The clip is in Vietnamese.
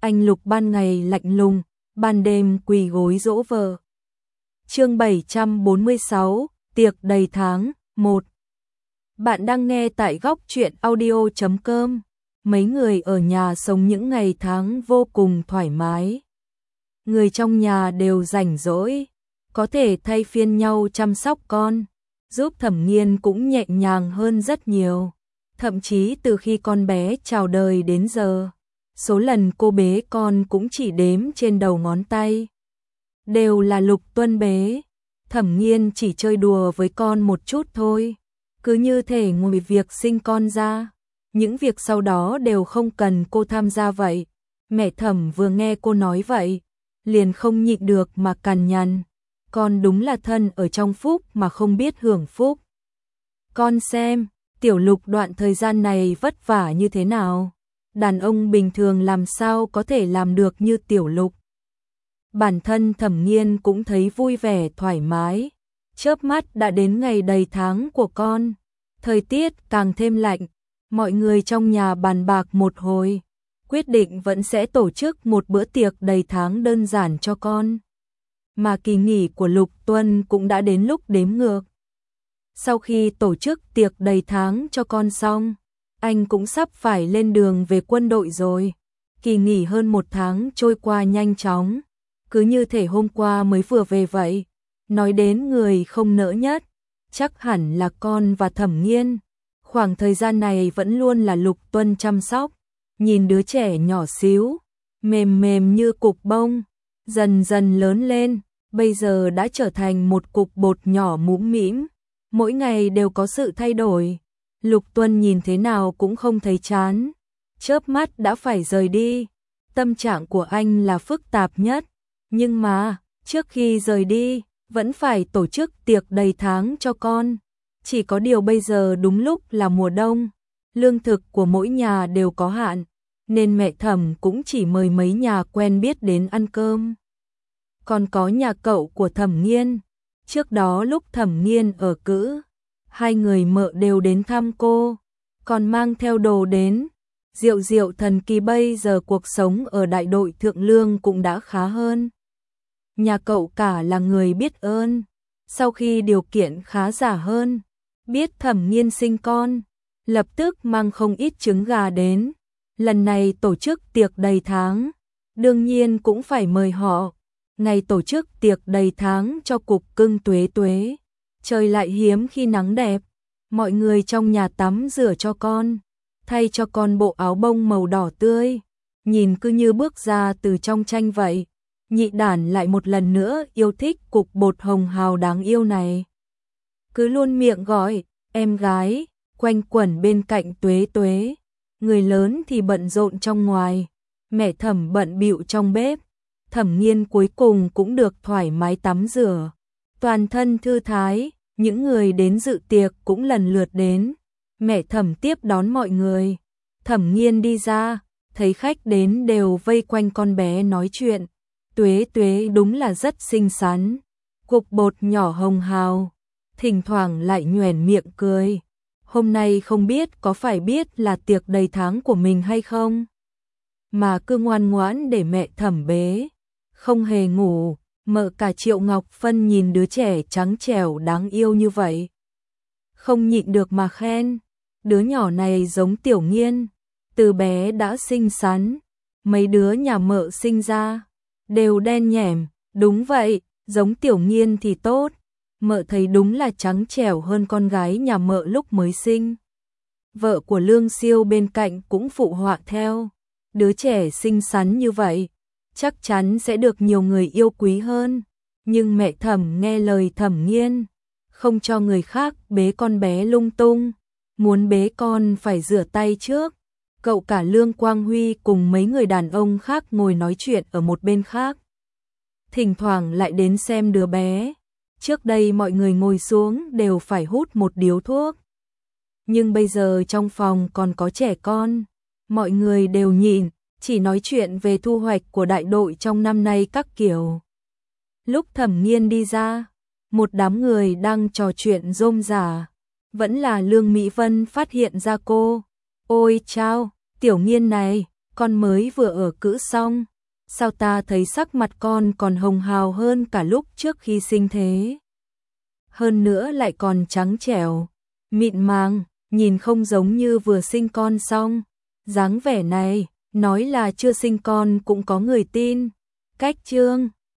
anh Lục ban ngày lạnh lùng, ban đêm quỳ gối dỗ vợ. Chương 746, tiệc đầy tháng, 1. Bạn đang nghe tại góc truyện audio.com. Mấy người ở nhà sống những ngày tháng vô cùng thoải mái. Người trong nhà đều rảnh rỗi, có thể thay phiên nhau chăm sóc con, giúp Thẩm Nghiên cũng nhẹ nhàng hơn rất nhiều. Thậm chí từ khi con bé chào đời đến giờ, số lần cô bế con cũng chỉ đếm trên đầu ngón tay. Đều là Lục Tuân bế, Thẩm Nghiên chỉ chơi đùa với con một chút thôi. Cứ như thể ngoài việc sinh con ra, những việc sau đó đều không cần cô tham gia vậy. Mẹ Thẩm vừa nghe cô nói vậy, liền không nhịn được mà cằn nhằn. Con đúng là thân ở trong phúc mà không biết hưởng phúc. Con xem, Tiểu Lục đoạn thời gian này vất vả như thế nào. Đàn ông bình thường làm sao có thể làm được như Tiểu Lục. Bản thân Thẩm Nghiên cũng thấy vui vẻ thoải mái. Chớp mắt đã đến ngày đầy tháng của con. Thời tiết càng thêm lạnh. Mọi người trong nhà bàn bạc một hồi, quyết định vẫn sẽ tổ chức một bữa tiệc đầy tháng đơn giản cho con. Mà kỳ nghỉ của Lục Tuân cũng đã đến lúc đếm ngược. Sau khi tổ chức tiệc đầy tháng cho con xong, anh cũng sắp phải lên đường về quân đội rồi. Kỳ nghỉ hơn 1 tháng trôi qua nhanh chóng, cứ như thể hôm qua mới vừa về vậy. Nói đến người không nỡ nhất, chắc hẳn là con và Thẩm Nghiên. Khoảng thời gian này vẫn luôn là Lục Tuân chăm sóc, nhìn đứa trẻ nhỏ xíu, mềm mềm như cục bông, dần dần lớn lên, bây giờ đã trở thành một cục bột nhỏ mũm mĩm, mỗi ngày đều có sự thay đổi. Lục Tuân nhìn thế nào cũng không thấy chán, chớp mắt đã phải rời đi. Tâm trạng của anh là phức tạp nhất, nhưng mà trước khi rời đi, vẫn phải tổ chức tiệc đầy tháng cho con. Chỉ có điều bây giờ đúng lúc là mùa đông, lương thực của mỗi nhà đều có hạn, nên mẹ Thẩm cũng chỉ mời mấy nhà quen biết đến ăn cơm. Còn có nhà cậu của Thẩm Nghiên, trước đó lúc Thẩm Nghiên ở cữ, hai người mợ đều đến thăm cô, còn mang theo đồ đến. Diệu Diệu thần kỳ bây giờ cuộc sống ở đại đội Thượng Lương cũng đã khá hơn. Nhà cậu cả là người biết ơn, sau khi điều kiện khá giả hơn, biết Thẩm Nghiên sinh con, lập tức mang không ít trứng gà đến. Lần này tổ chức tiệc đầy tháng, đương nhiên cũng phải mời họ. Ngày tổ chức tiệc đầy tháng cho cục cưng Tuế Tuế, trời lại hiếm khi nắng đẹp, mọi người trong nhà tắm rửa cho con, thay cho con bộ áo bông màu đỏ tươi, nhìn cứ như bước ra từ trong tranh vậy. Nhị đản lại một lần nữa yêu thích cục bột hồng hào đáng yêu này. Cứ luôn miệng gọi, em gái, quanh quẩn bên cạnh Tuế Tuế. Người lớn thì bận rộn trong ngoài, mẹ Thẩm bận bịu trong bếp. Thẩm Nghiên cuối cùng cũng được thoải mái tắm rửa, toàn thân thư thái. Những người đến dự tiệc cũng lần lượt đến. Mẹ Thẩm tiếp đón mọi người. Thẩm Nghiên đi ra, thấy khách đến đều vây quanh con bé nói chuyện. Tuế Tuế đúng là rất xinh xắn, cục bột nhỏ hồng hào, thỉnh thoảng lại nhoẻn miệng cười. Hôm nay không biết có phải biết là tiệc đầy tháng của mình hay không, mà cứ ngoan ngoãn để mẹ Thẩm bế, không hề ngủ. Mợ cả Triệu Ngọc Phân nhìn đứa trẻ trắng trẻo đáng yêu như vậy, không nhịn được mà khen, đứa nhỏ này giống Tiểu Nghiên, từ bé đã xinh xắn. Mấy đứa nhà mợ sinh ra đều đen nhẻm, đúng vậy, giống Tiểu Nghiên thì tốt. Mợ thấy đúng là trắng trẻo hơn con gái nhà mợ lúc mới sinh. Vợ của Lương Siêu bên cạnh cũng phụ họa theo, đứa trẻ xinh xắn như vậy, chắc chắn sẽ được nhiều người yêu quý hơn. Nhưng mẹ Thẩm nghe lời Thẩm Nghiên, không cho người khác bế con bé lung tung, muốn bế con phải rửa tay trước. Cậu cả Lương Quang Huy cùng mấy người đàn ông khác ngồi nói chuyện ở một bên khác, thỉnh thoảng lại đến xem đứa bé. Trước đây mọi người ngồi xuống đều phải hút một điếu thuốc, nhưng bây giờ trong phòng còn có trẻ con, mọi người đều nhịn, chỉ nói chuyện về thu hoạch của đại đội trong năm nay các kiểu. Lúc Thẩm Nghiên đi ra, một đám người đang trò chuyện rôm rả, vẫn là Lương Mỹ Vân phát hiện ra cô. Ôi chao, Tiểu Nghiên này, con mới vừa ở cữ xong, sao ta thấy sắc mặt con còn hồng hào hơn cả lúc trước khi sinh thế? Hơn nữa lại còn trắng trẻo, mịn màng, nhìn không giống như vừa sinh con xong. Dáng vẻ này, nói là chưa sinh con cũng có người tin. Cách chương